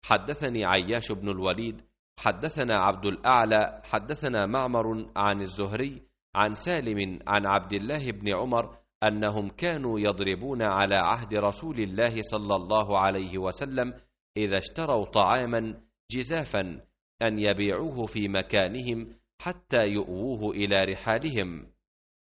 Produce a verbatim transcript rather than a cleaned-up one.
حدثني عياش بن الوليد حدثنا عبد الأعلى حدثنا معمر عن الزهري عن سالم عن عبد الله بن عمر أنهم كانوا يضربون على عهد رسول الله صلى الله عليه وسلم إذا اشتروا طعاما جزافا أن يبيعوه في مكانهم حتى يؤووه إلى رحالهم.